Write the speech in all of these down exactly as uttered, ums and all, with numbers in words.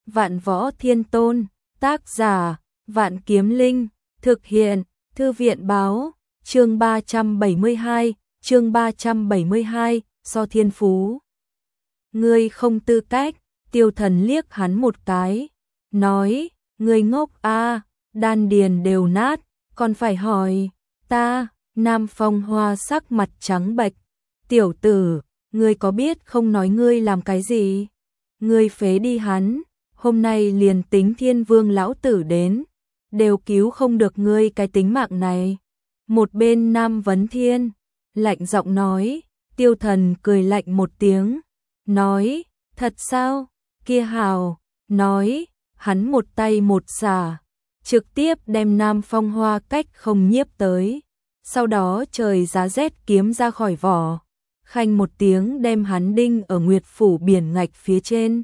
Vạn Võ Thiên Tôn, tác giả, Vạn Kiếm Linh, thực hiện, Thư viện báo, chương ba trăm bảy mươi hai, chương ba trăm bảy mươi hai, so thiên phú. Ngươi không tư cách, Tiêu Thần liếc hắn một cái, nói, ngươi ngốc a, đan điền đều nát, còn phải hỏi, ta, Nam Phong Hoa sắc mặt trắng bệch, tiểu tử, ngươi có biết không nói ngươi làm cái gì? Ngươi phế đi hắn, hôm nay liền tính Thiên Vương lão tử đến, đều cứu không được ngươi cái tính mạng này. Một bên Nam Vấn Thiên, lạnh giọng nói, Tiêu Thần cười lạnh một tiếng, nói, thật sao, kia hào, nói, hắn một tay một xả, trực tiếp đem Nam Phong Hoa cách không nhiếp tới, sau đó trời giá rét kiếm ra khỏi vỏ, khanh một tiếng đem hắn đinh ở Nguyệt Phủ biển ngạch phía trên.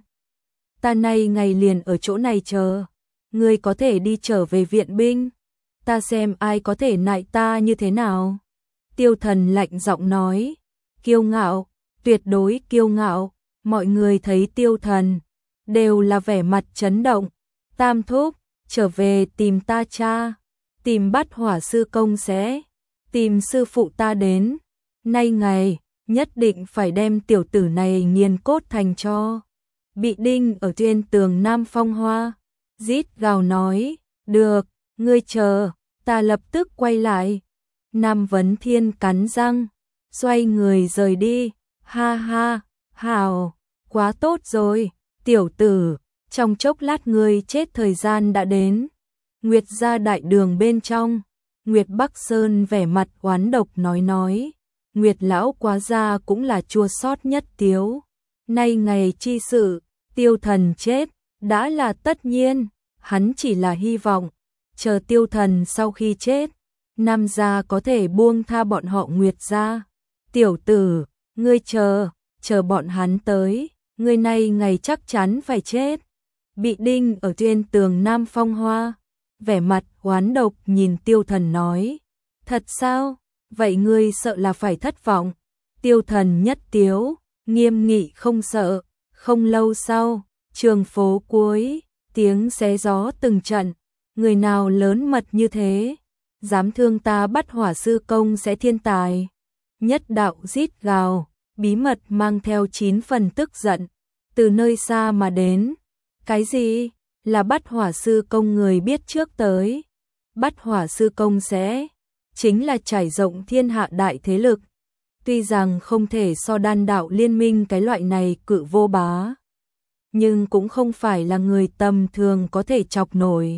Ta nay ngày liền ở chỗ này chờ, ngươi có thể đi trở về viện binh, ta xem ai có thể nại ta như thế nào. Tiêu Thần lạnh giọng nói, kiêu ngạo, tuyệt đối kiêu ngạo, mọi người thấy Tiêu Thần, đều là vẻ mặt chấn động. Tam thúc, trở về tìm ta cha, tìm Bát Hỏa sư công sẽ, tìm sư phụ ta đến, nay ngày, nhất định phải đem tiểu tử này nghiền cốt thành cho. Bị đinh ở trên tường Nam Phong Hoa, rít gào nói, được, ngươi chờ, ta lập tức quay lại. Nam Vấn Thiên cắn răng, xoay người rời đi, ha ha, hào, quá tốt rồi, tiểu tử, trong chốc lát ngươi chết thời gian đã đến. Nguyệt gia đại đường bên trong, Nguyệt Bắc Sơn vẻ mặt oán độc nói nói, Nguyệt lão quá gia cũng là chua xót nhất tiếu. Nay ngày chi sự, Tiêu Thần chết, đã là tất nhiên, hắn chỉ là hy vọng, chờ Tiêu Thần sau khi chết, Nam gia có thể buông tha bọn họ Nguyệt gia. Tiểu tử, ngươi chờ, chờ bọn hắn tới, ngươi nay ngày chắc chắn phải chết. Bị đinh ở trên tường Nam Phong Hoa, vẻ mặt oán độc nhìn Tiêu Thần nói, thật sao, vậy ngươi sợ là phải thất vọng. Tiêu Thần nhất tiếu, nghiêm nghị không sợ. Không lâu sau, trường phố cuối, tiếng xé gió từng trận, người nào lớn mật như thế, dám thương ta Bát Hỏa sư công sẽ thiên tài. Nhất đạo rít gào, bí mật mang theo chín phần tức giận, từ nơi xa mà đến. Cái gì? Là Bát Hỏa sư công người biết trước tới. Bát Hỏa sư công sẽ, chính là trải rộng thiên hạ đại thế lực. Tuy rằng không thể so đan đạo liên minh cái loại này cự vô bá, nhưng cũng không phải là người tầm thường có thể chọc nổi.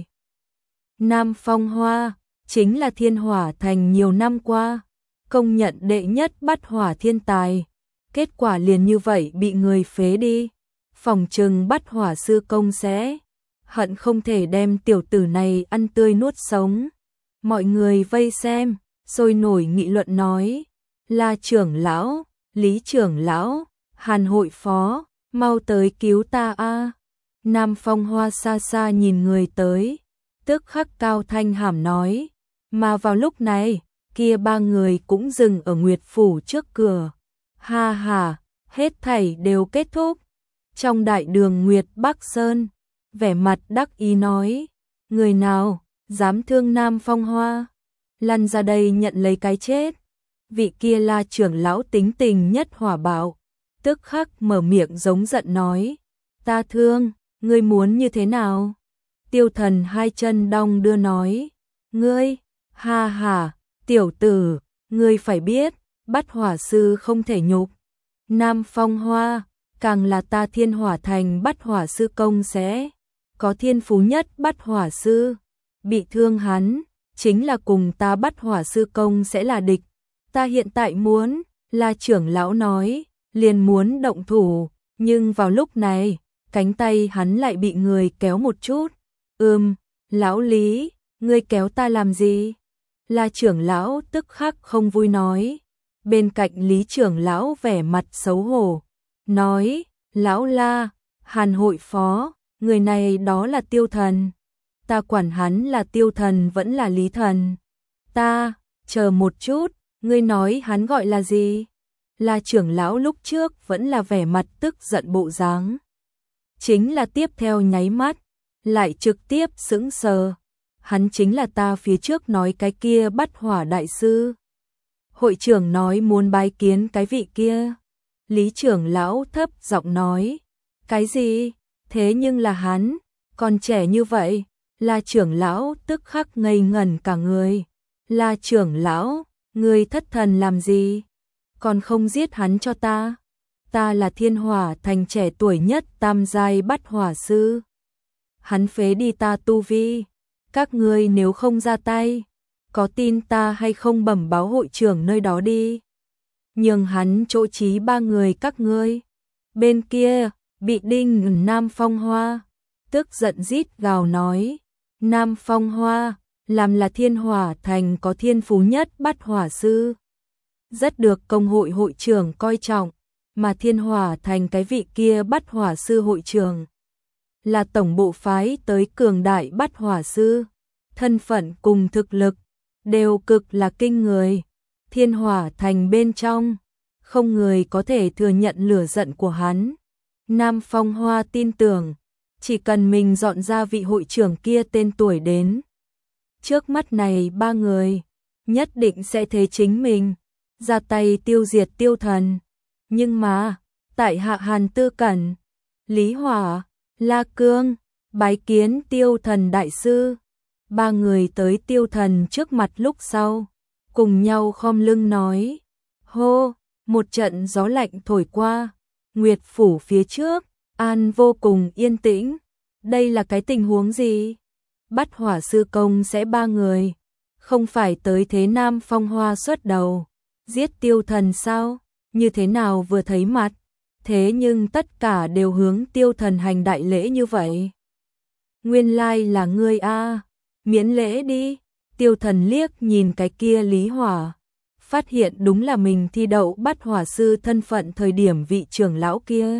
Nam Phong Hoa, chính là thiên hỏa thành nhiều năm qua, công nhận đệ nhất Bát Hỏa thiên tài. Kết quả liền như vậy bị người phế đi. Phòng trừng Bát Hỏa sư công sẽ, hận không thể đem tiểu tử này ăn tươi nuốt sống. Mọi người vây xem, sôi nổi nghị luận nói, La trưởng lão, Lý trưởng lão, Hàn hội phó, mau tới cứu ta a. Nam Phong Hoa xa xa nhìn người tới, tức khắc cao thanh hàm nói, mà vào lúc này, kia ba người cũng dừng ở Nguyệt Phủ trước cửa. Ha ha, hết thảy đều kết thúc. Trong đại đường Nguyệt Bắc Sơn, vẻ mặt đắc ý nói, người nào dám thương Nam Phong Hoa, lăn ra đây nhận lấy cái chết. Vị kia La trưởng lão tính tình nhất hỏa bạo, tức khắc mở miệng giống giận nói, ta thương, ngươi muốn như thế nào? Tiêu Thần hai chân đong đưa nói, ngươi, ha ha, tiểu tử, ngươi phải biết, Bát Hỏa sư không thể nhục. Nam Phong Hoa, càng là ta thiên hỏa thành Bát Hỏa sư công sẽ, có thiên phú nhất Bát Hỏa sư, bị thương hắn, chính là cùng ta Bát Hỏa sư công sẽ là địch. Ta hiện tại muốn, La trưởng lão nói, liền muốn động thủ, nhưng vào lúc này, cánh tay hắn lại bị người kéo một chút. Ừm, lão Lý, ngươi kéo ta làm gì? La trưởng lão tức khắc không vui nói. Bên cạnh Lý trưởng lão vẻ mặt xấu hổ, nói, lão La, Hàn hội phó, người này đó là Tiêu Thần. Ta quản hắn là Tiêu Thần vẫn là Lý Thần. Ta, chờ một chút. Ngươi nói hắn gọi là gì? La trưởng lão lúc trước vẫn là vẻ mặt tức giận bộ dáng. chính là tiếp theo nháy mắt, lại trực tiếp sững sờ. Hắn chính là ta phía trước nói cái kia Bát Hỏa đại sư. Hội trưởng nói muốn bái kiến cái vị kia. Lý trưởng lão thấp giọng nói. Cái gì? Thế nhưng là hắn, còn trẻ như vậy. La trưởng lão tức khắc ngây ngẩn cả người. La trưởng lão, ngươi thất thần làm gì? Còn không giết hắn cho ta. Ta là Thiên Hỏa Thành trẻ tuổi nhất tam giai Bát Hỏa sư. Hắn phế đi ta tu vi. Các ngươi nếu không ra tay, có tin ta hay không bẩm báo hội trưởng nơi đó đi. Nhường hắn chỗ trí ba người các ngươi. Bên kia, bị đinh Nam Phong Hoa, tức giận rít gào nói. Nam Phong Hoa, làm là Thiên Hỏa Thành có thiên phú nhất Bát Hỏa sư. Rất được công hội hội trưởng coi trọng, mà Thiên Hỏa Thành cái vị kia Bát Hỏa sư hội trưởng. Là tổng bộ phái tới cường đại Bát Hỏa sư, thân phận cùng thực lực đều cực là kinh người. Thiên Hỏa Thành bên trong, không người có thể thừa nhận lửa giận của hắn. Nam Phong Hoa tin tưởng, chỉ cần mình dọn ra vị hội trưởng kia tên tuổi đến. Trước mắt này ba người, nhất định sẽ thế chính mình, ra tay tiêu diệt Tiêu Thần. Nhưng mà, tại hạ Hàn Tư Cẩn, Lý Hỏa, La Cương, bái kiến Tiêu Thần đại sư. Ba người tới Tiêu Thần trước mặt lúc sau, cùng nhau khom lưng nói. Hô, một trận gió lạnh thổi qua, Nguyệt phủ phía trước, an vô cùng yên tĩnh. Đây là cái tình huống gì? Bát Hỏa sư công sẽ ba người, không phải tới thế Nam Phong Hoa xuất đầu, giết Tiêu Thần sao? Như thế nào vừa thấy mặt, thế nhưng tất cả đều hướng Tiêu Thần hành đại lễ như vậy. Nguyên lai là ngươi a, miễn lễ đi. Tiêu Thần liếc nhìn cái kia Lý Hỏa, phát hiện đúng là mình thi đậu Bát Hỏa sư thân phận thời điểm vị trưởng lão kia.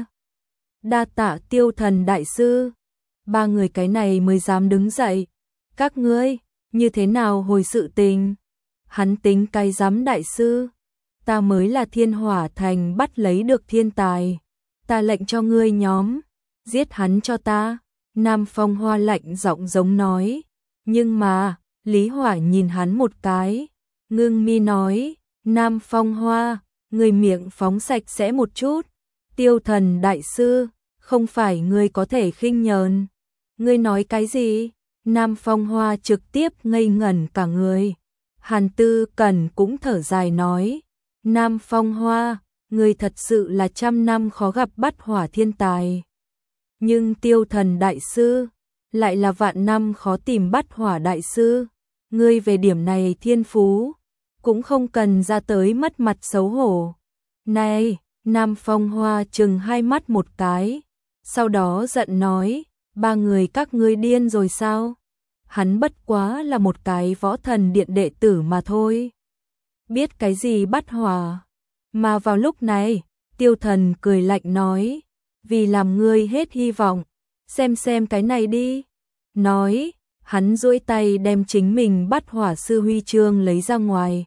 Đa tạ Tiêu Thần đại sư. Ba người cái này mới dám đứng dậy. Các ngươi, như thế nào hồi sự tình? Hắn tính cái dám đại sư. Ta mới là Thiên Hỏa Thành bắt lấy được thiên tài. Ta lệnh cho ngươi nhóm, giết hắn cho ta. Nam Phong Hoa lạnh giọng giống nói. Nhưng mà, Lý Hỏa nhìn hắn một cái, ngưng mi nói. Nam Phong Hoa, người miệng phóng sạch sẽ một chút. Tiêu Thần đại sư, không phải ngươi có thể khinh nhờn. Ngươi nói cái gì? Nam Phong Hoa trực tiếp ngây ngẩn cả người. Hàn Tư Cẩn cũng thở dài nói. Nam Phong Hoa, ngươi thật sự là trăm năm khó gặp Bát Hỏa thiên tài. Nhưng Tiêu Thần đại sư, lại là vạn năm khó tìm Bát Hỏa đại sư. Ngươi về điểm này thiên phú, cũng không cần ra tới mất mặt xấu hổ. Này, Nam Phong Hoa trừng hai mắt một cái, sau đó giận nói. Ba người các ngươi điên rồi sao? Hắn bất quá là một cái võ thần điện đệ tử mà thôi. Biết cái gì Bát Hỏa? Mà vào lúc này, Tiêu Thần cười lạnh nói. Vì làm ngươi hết hy vọng, xem xem cái này đi. Nói, hắn duỗi tay đem chính mình Bát Hỏa sư huy chương lấy ra ngoài.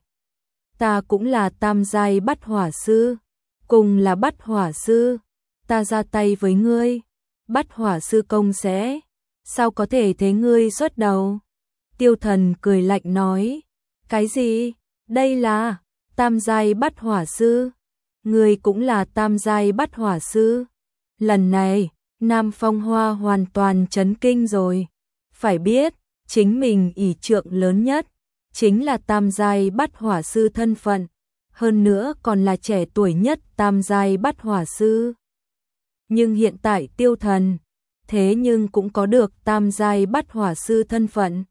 Ta cũng là tam giai Bát Hỏa sư, cùng là Bát Hỏa sư, ta ra tay với ngươi. Bát Hỏa sư công sẽ, sao có thể thế ngươi xuất đầu? Tiêu Thần cười lạnh nói. Cái gì? Đây là tam giai Bát Hỏa sư. Ngươi cũng là tam giai Bát Hỏa sư. Lần này, Nam Phong Hoa hoàn toàn chấn kinh rồi. Phải biết, chính mình ỷ trượng lớn nhất, chính là tam giai Bát Hỏa sư thân phận. Hơn nữa còn là trẻ tuổi nhất tam giai Bát Hỏa sư. Nhưng hiện tại Tiêu Thần, thế nhưng cũng có được tam giai Bát Hỏa sư thân phận.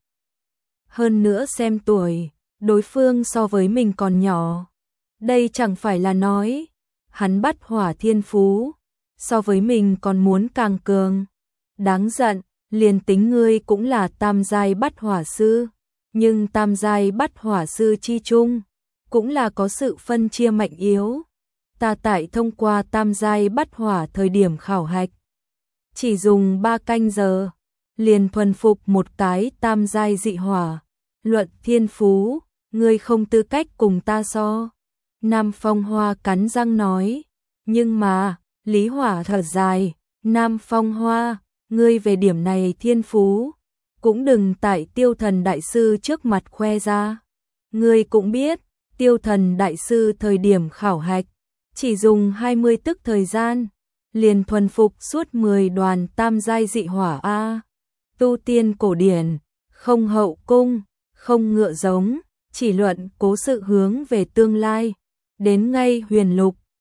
Hơn nữa xem tuổi, đối phương so với mình còn nhỏ. Đây chẳng phải là nói, hắn Bát Hỏa thiên phú, so với mình còn muốn càng cường. Đáng giận, liền tính ngươi cũng là tam giai Bát Hỏa sư, nhưng tam giai Bát Hỏa sư chi chung, cũng là có sự phân chia mạnh yếu. Ta tại thông qua tam giai Bát Hỏa thời điểm khảo hạch, chỉ dùng ba canh giờ, liền thuần phục một cái tam giai dị hỏa. Luận thiên phú, ngươi không tư cách cùng ta so. Nam Phong Hoa cắn răng nói. Nhưng mà, Lý Hỏa thở dài, Nam Phong Hoa, ngươi về điểm này thiên phú, cũng đừng tại Tiêu Thần đại sư trước mặt khoe ra. Ngươi cũng biết, Tiêu Thần đại sư thời điểm khảo hạch, chỉ dùng hai mươi tức thời gian, liền thuần phục suốt mười đoàn tam giai dị hỏa a. Tu tiên cổ điển, không hậu cung, không ngựa giống, chỉ luận cố sự hướng về tương lai, đến ngay huyền lục,